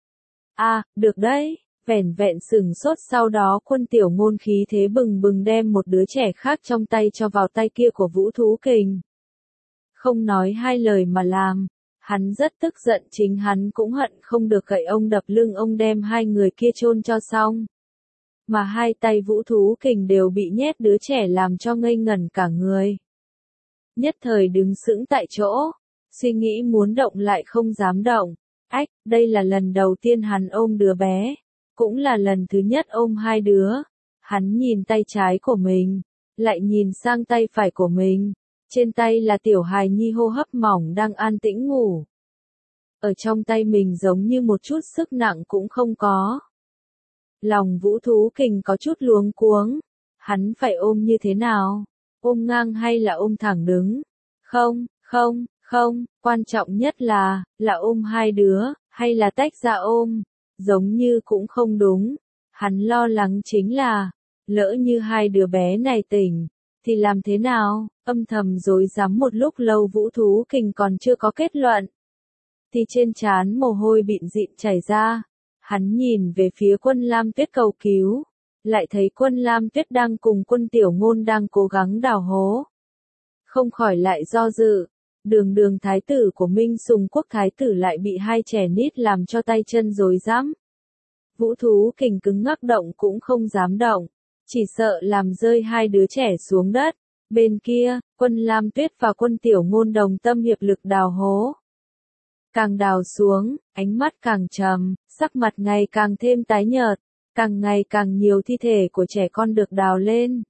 À, được đấy, vẻn vẹn sừng sốt sau đó Quân Tiểu Ngôn khí thế bừng bừng đem một đứa trẻ khác trong tay cho vào tay kia của Vũ Thú Kình. Không nói hai lời mà làm, hắn rất tức giận, chính hắn cũng hận không được gậy ông đập lưng ông đem hai người kia chôn cho xong. Mà hai tay Vũ Thú Kình đều bị nhét đứa trẻ làm cho ngây ngẩn cả người. Nhất thời đứng sững tại chỗ, suy nghĩ muốn động lại không dám động. Ách, đây là lần đầu tiên hắn ôm đứa bé, cũng là lần thứ nhất ôm hai đứa. Hắn nhìn tay trái của mình, lại nhìn sang tay phải của mình. Trên tay là tiểu hài nhi hô hấp mỏng đang an tĩnh ngủ. Ở trong tay mình giống như một chút sức nặng cũng không có. Lòng Vũ Thú Kình có chút luống cuống. Hắn phải ôm như thế nào? Ôm ngang hay là ôm thẳng đứng? Không, không, không, quan trọng nhất là, là ôm hai đứa, hay là tách ra ôm? Giống như cũng không đúng. Hắn lo lắng chính là, lỡ như hai đứa bé này tỉnh, thì làm thế nào? Âm thầm rối rắm một lúc lâu Vũ Thú Kình còn chưa có kết luận. Thì trên trán mồ hôi bịn dịn chảy ra. Hắn nhìn về phía Quân Lam Tuyết cầu cứu. Lại thấy Quân Lam Tuyết đang cùng Quân Tiểu Ngôn đang cố gắng đào hố. Không khỏi lại do dự. Đường đường thái tử của Minh Sùng Quốc thái tử lại bị hai trẻ nít làm cho tay chân rối rắm. Vũ Thú Kình cứng ngắc động cũng không dám động. Chỉ sợ làm rơi hai đứa trẻ xuống đất. Bên kia, Quân Lam Tuyết và Quân Tiểu Ngôn đồng tâm hiệp lực đào hố. Càng đào xuống, ánh mắt càng trầm, sắc mặt ngày càng thêm tái nhợt, càng ngày càng nhiều thi thể của trẻ con được đào lên.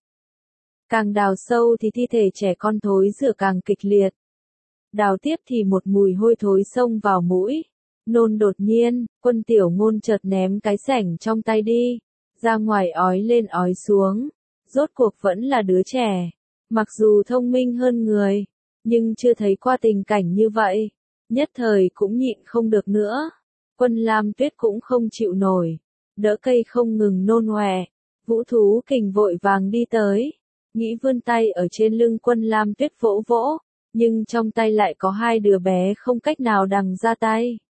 Càng đào sâu thì thi thể trẻ con thối rữa càng kịch liệt. Đào tiếp thì một mùi hôi thối xông vào mũi. Nôn đột nhiên, Quân Tiểu Ngôn chợt ném cái sẻng trong tay đi, ra ngoài ói lên ói xuống. Rốt cuộc vẫn là đứa trẻ. Mặc dù thông minh hơn người, nhưng chưa thấy qua tình cảnh như vậy. Nhất thời cũng nhịn không được nữa. Quân Lam Tuyết cũng không chịu nổi. Đỡ cây không ngừng nôn ọe. Vũ Thú Kình vội vàng đi tới. Nghĩ vươn tay ở trên lưng Quân Lam Tuyết vỗ vỗ. Nhưng trong tay lại có hai đứa bé không cách nào đằng ra tay.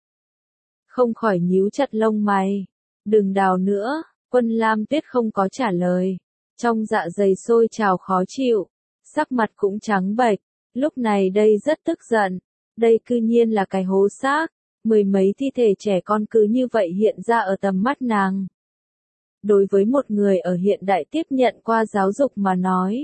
Không khỏi nhíu chặt lông mày. Đừng đào nữa. Quân Lam Tuyết không có trả lời. Trong dạ dày sôi trào khó chịu. Sắc mặt cũng trắng bệch. Lúc này đây rất tức giận. Đây cư nhiên là cái hố xác. Mười mấy thi thể trẻ con cứ như vậy hiện ra ở tầm mắt nàng. Đối với một người ở hiện đại tiếp nhận qua giáo dục mà nói.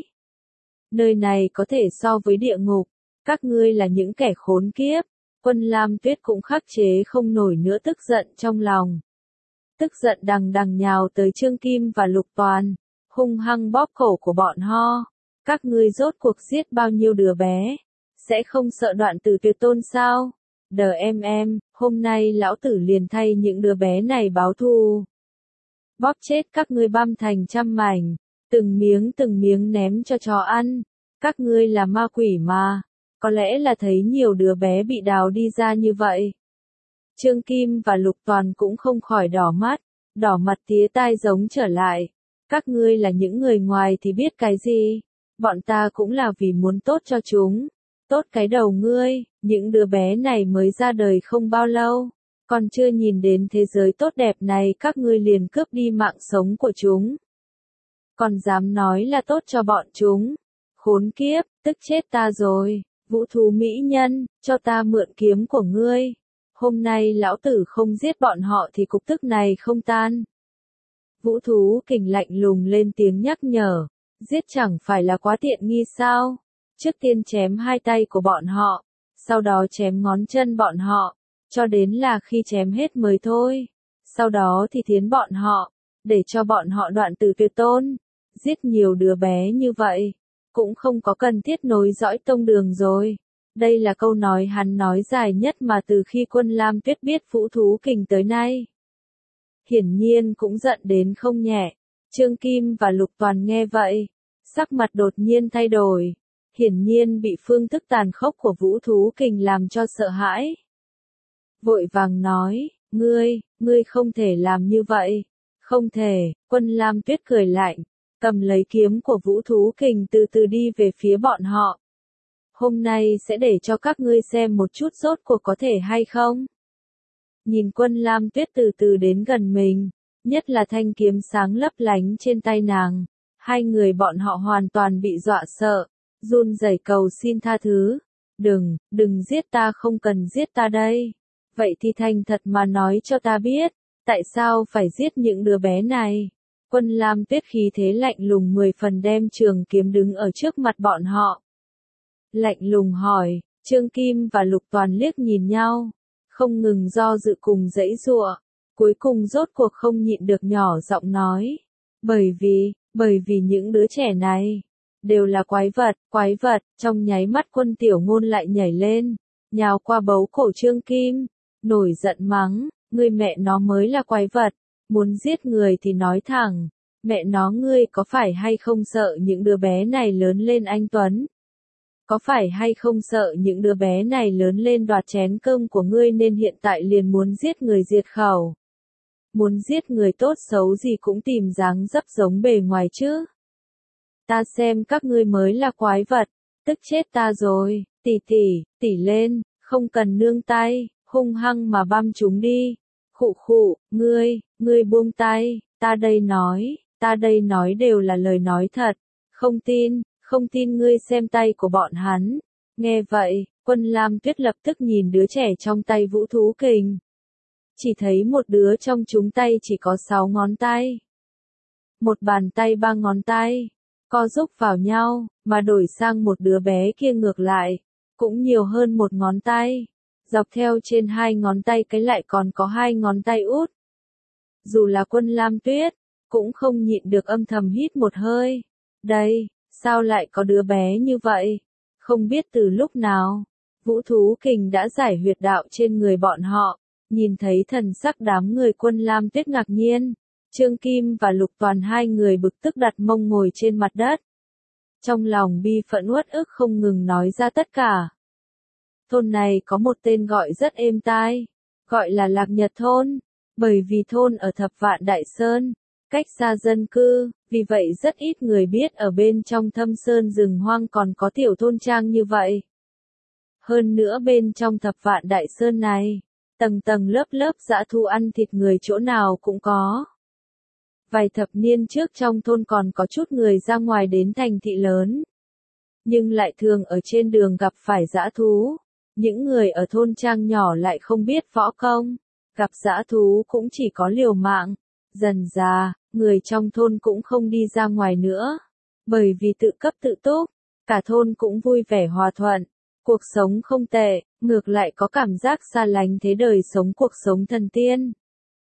Nơi này có thể so với địa ngục. Các ngươi là những kẻ khốn kiếp. Quân Lam Tuyết cũng khắc chế không nổi nữa tức giận trong lòng. tức giận đằng đằng nhào tới Trương Kim và Lục Toàn, hung hăng bóp cổ của bọn ho. Các ngươi rốt cuộc giết bao nhiêu đứa bé? Sẽ không sợ đoạn tử tuyệt tôn sao? Đờ em em, hôm nay lão tử liền thay những đứa bé này báo thù. Bóp chết các ngươi băm thành trăm mảnh, từng miếng từng miếng ném cho chó ăn. Các ngươi là ma quỷ mà, có lẽ là thấy nhiều đứa bé bị đào đi ra như vậy. Trương Kim và Lục Toàn cũng không khỏi đỏ mắt, đỏ mặt tía tai giống trở lại. Các ngươi là những người ngoài thì biết cái gì? Bọn ta cũng là vì muốn tốt cho chúng. Tốt cái đầu ngươi, những đứa bé này mới ra đời không bao lâu, còn chưa nhìn đến thế giới tốt đẹp này các ngươi liền cướp đi mạng sống của chúng. Còn dám nói là tốt cho bọn chúng. Khốn kiếp, tức chết ta rồi. Vũ thú mỹ nhân, cho ta mượn kiếm của ngươi. Hôm nay lão tử không giết bọn họ thì cục tức này không tan. Vũ thú kình lạnh lùng lên tiếng nhắc nhở. Giết chẳng phải là quá tiện nghi sao? Trước tiên chém hai tay của bọn họ, sau đó chém ngón chân bọn họ, cho đến là khi chém hết mới thôi. Sau đó thì thiến bọn họ, để cho bọn họ đoạn tử tuyệt tôn. Giết nhiều đứa bé như vậy, cũng không có cần thiết nối dõi tông đường rồi. Đây là câu nói hắn nói dài nhất mà từ khi Quân Lam Tuyết biết Vũ thú kình tới nay. Hiển nhiên cũng giận đến không nhẹ. Trương Kim và Lục Toàn nghe vậy, sắc mặt đột nhiên thay đổi. Hiển nhiên bị phương thức tàn khốc của Vũ thú kình làm cho sợ hãi. Vội vàng nói, ngươi, ngươi không thể làm như vậy. Không thể, Quân Lam Tuyết cười lạnh, cầm lấy kiếm của Vũ thú kình từ từ đi về phía bọn họ. Hôm nay sẽ để cho các ngươi xem một chút rốt cuộc có thể hay không. Nhìn Quân Lam Tuyết từ từ đến gần mình, nhất là thanh kiếm sáng lấp lánh trên tay nàng. Hai người bọn họ hoàn toàn bị dọa sợ, run rẩy cầu xin tha thứ. Đừng, đừng giết ta, không cần giết ta đây. Vậy thì thành thật mà nói cho ta biết, tại sao phải giết những đứa bé này? Quân Lam Tuyết khí thế lạnh lùng mười phần đem trường kiếm đứng ở trước mặt bọn họ. Lạnh lùng hỏi, Trương Kim và Lục Toàn liếc nhìn nhau, không ngừng do dự cùng giãy giụa, cuối cùng rốt cuộc không nhịn được nhỏ giọng nói. Bởi vì, bởi vì những đứa trẻ này, đều là quái vật, quái vật, trong nháy mắt Quân Tiểu Ngôn lại nhảy lên, nhào qua bấu cổ Trương Kim, nổi giận mắng, ngươi mẹ nó mới là quái vật, muốn giết người thì nói thẳng, mẹ nó ngươi có phải hay không sợ những đứa bé này lớn lên anh Tuấn? Có phải hay không sợ những đứa bé này lớn lên đoạt chén cơm của ngươi nên hiện tại liền muốn giết người diệt khẩu? Muốn giết người tốt xấu gì cũng tìm dáng dấp giống bề ngoài chứ? Ta xem các ngươi mới là quái vật, tức chết ta rồi, tỷ tỷ, tỷ lên, không cần nương tay, hung hăng mà băm chúng đi. Khụ khụ, ngươi, ngươi buông tay, ta đây nói, ta đây nói đều là lời nói thật, không tin, không tin ngươi xem tay của bọn hắn. Nghe vậy, Quân Lam Tuyết lập tức nhìn đứa trẻ trong tay Vũ thú kình. Chỉ thấy một đứa trong chúng tay chỉ có sáu ngón tay. Một bàn tay ba ngón tay, co giúp vào nhau, mà đổi sang một đứa bé kia ngược lại, cũng nhiều hơn một ngón tay. Dọc theo trên hai ngón tay cái lại còn có hai ngón tay út. Dù là Quân Lam Tuyết, cũng không nhịn được âm thầm hít một hơi. Đây, sao lại có đứa bé như vậy? Không biết từ lúc nào, Vũ thú kình đã giải huyệt đạo trên người bọn họ. Nhìn thấy thần sắc đám người Quân Lam Tuyết ngạc nhiên, Trương Kim và Lục Toàn hai người bực tức đặt mông ngồi trên mặt đất. Trong lòng bi phẫn uất ức không ngừng nói ra tất cả. Thôn này có một tên gọi rất êm tai, gọi là Lạc Nhật Thôn, bởi vì thôn ở Thập Vạn Đại Sơn, cách xa dân cư, vì vậy rất ít người biết ở bên trong thâm sơn rừng hoang còn có tiểu thôn trang như vậy. Hơn nữa bên trong Thập Vạn Đại Sơn này, tầng tầng lớp lớp dã thú ăn thịt người chỗ nào cũng có. Vài thập niên trước trong thôn còn có chút người ra ngoài đến thành thị lớn, nhưng lại thường ở trên đường gặp phải dã thú. Những người ở thôn trang nhỏ lại không biết võ công, gặp dã thú cũng chỉ có liều mạng. Dần dà, người trong thôn cũng không đi ra ngoài nữa, bởi vì tự cấp tự túc, cả thôn cũng vui vẻ hòa thuận, cuộc sống không tệ, ngược lại có cảm giác xa lánh thế đời sống cuộc sống thần tiên.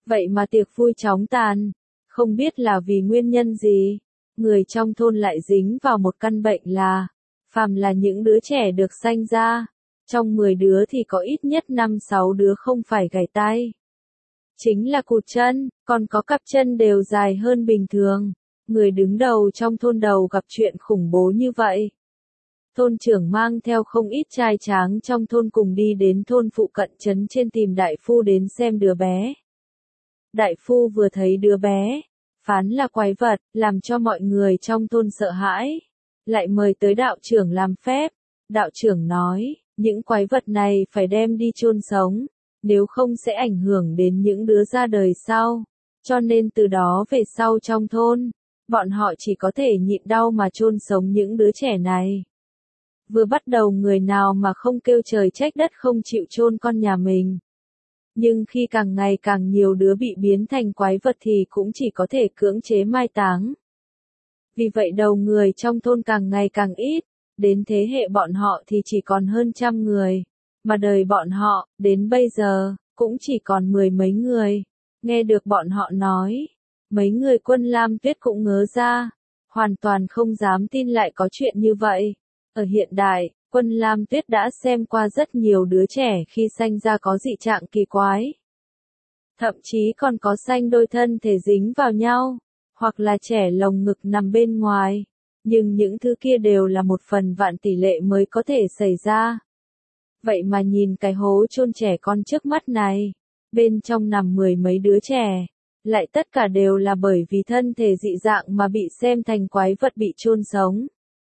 Vậy mà tiệc vui chóng tàn, không biết là vì nguyên nhân gì, người trong thôn lại dính vào một căn bệnh là, phàm là những đứa trẻ được sanh ra, trong mười đứa thì có ít nhất năm sáu đứa không phải gãy tay. Chính là cụt chân, còn có cặp chân đều dài hơn bình thường. Người đứng đầu trong thôn đầu gặp chuyện khủng bố như vậy. Thôn trưởng mang theo không ít trai tráng trong thôn cùng đi đến thôn phụ cận trấn trên tìm đại phu đến xem đứa bé. Đại phu vừa thấy đứa bé, phán là quái vật, làm cho mọi người trong thôn sợ hãi. Lại mời tới đạo trưởng làm phép. Đạo trưởng nói, những quái vật này phải đem đi chôn sống, nếu không sẽ ảnh hưởng đến những đứa ra đời sau. Cho nên từ đó về sau trong thôn, bọn họ chỉ có thể nhịn đau mà chôn sống những đứa trẻ này. Vừa bắt đầu người nào mà không kêu trời trách đất không chịu chôn con nhà mình. Nhưng khi càng ngày càng nhiều đứa bị biến thành quái vật thì cũng chỉ có thể cưỡng chế mai táng. Vì vậy đầu người trong thôn càng ngày càng ít, đến thế hệ bọn họ thì chỉ còn hơn trăm người. Mà đời bọn họ, đến bây giờ, cũng chỉ còn mười mấy người. Nghe được bọn họ nói, mấy người Quân Lam Tuyết cũng ngớ ra, hoàn toàn không dám tin lại có chuyện như vậy. Ở hiện đại, Quân Lam Tuyết đã xem qua rất nhiều đứa trẻ khi sanh ra có dị trạng kỳ quái. Thậm chí còn có sanh đôi thân thể dính vào nhau, hoặc là trẻ lồng ngực nằm bên ngoài. Nhưng những thứ kia đều là một phần vạn tỷ lệ mới có thể xảy ra. Vậy mà nhìn cái hố chôn trẻ con trước mắt này, bên trong nằm mười mấy đứa trẻ, lại tất cả đều là bởi vì thân thể dị dạng mà bị xem thành quái vật bị chôn sống.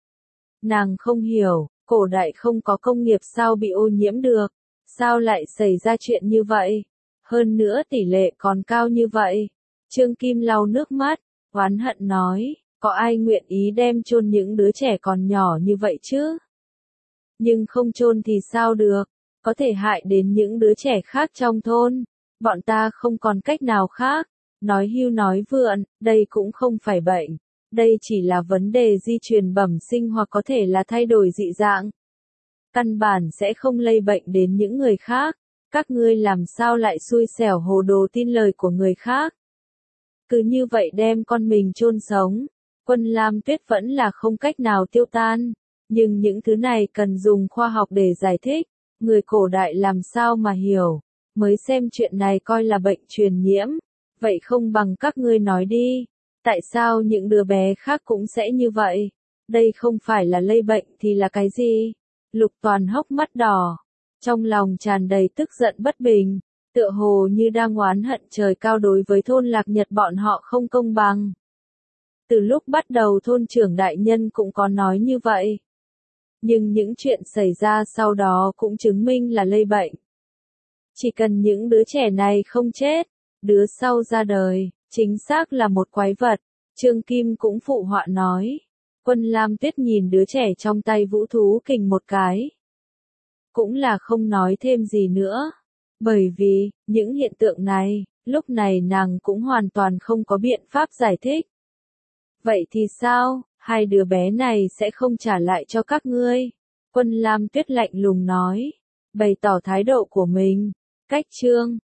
Nàng không hiểu, cổ đại không có công nghiệp sao bị ô nhiễm được, sao lại xảy ra chuyện như vậy, hơn nữa tỷ lệ còn cao như vậy. Trương Kim lau nước mắt, oán hận nói, có ai nguyện ý đem chôn những đứa trẻ còn nhỏ như vậy chứ? Nhưng không chôn thì sao được, có thể hại đến những đứa trẻ khác trong thôn, bọn ta không còn cách nào khác. Nói hưu nói vượn, đây cũng không phải bệnh, đây chỉ là vấn đề di truyền bẩm sinh hoặc có thể là thay đổi dị dạng. Căn bản sẽ không lây bệnh đến những người khác, các ngươi làm sao lại xui xẻo hồ đồ tin lời của người khác. Cứ như vậy đem con mình chôn sống, Quân Lam Tuyết vẫn là không cách nào tiêu tan, nhưng những thứ này cần dùng khoa học để giải thích, người cổ đại làm sao mà hiểu, mới xem chuyện này coi là bệnh truyền nhiễm. Vậy không bằng các ngươi nói đi, tại sao những đứa bé khác cũng sẽ như vậy? Đây không phải là lây bệnh thì là cái gì? Lục Toàn hốc mắt đỏ, trong lòng tràn đầy tức giận bất bình, tựa hồ như đang oán hận trời cao đối với thôn Lạc Nhật bọn họ không công bằng. Từ lúc bắt đầu thôn trưởng đại nhân cũng có nói như vậy. Nhưng những chuyện xảy ra sau đó cũng chứng minh là lây bệnh. Chỉ cần những đứa trẻ này không chết, đứa sau ra đời, chính xác là một quái vật. Trương Kim cũng phụ họa nói. Quân Lam Tuyết nhìn đứa trẻ trong tay Vũ Thú Kình một cái. Cũng là không nói thêm gì nữa. Bởi vì, những hiện tượng này, lúc này nàng cũng hoàn toàn không có biện pháp giải thích. Vậy thì sao, hai đứa bé này sẽ không trả lại cho các ngươi? Quân Lam Tuyết lạnh lùng nói, bày tỏ thái độ của mình. Cách chương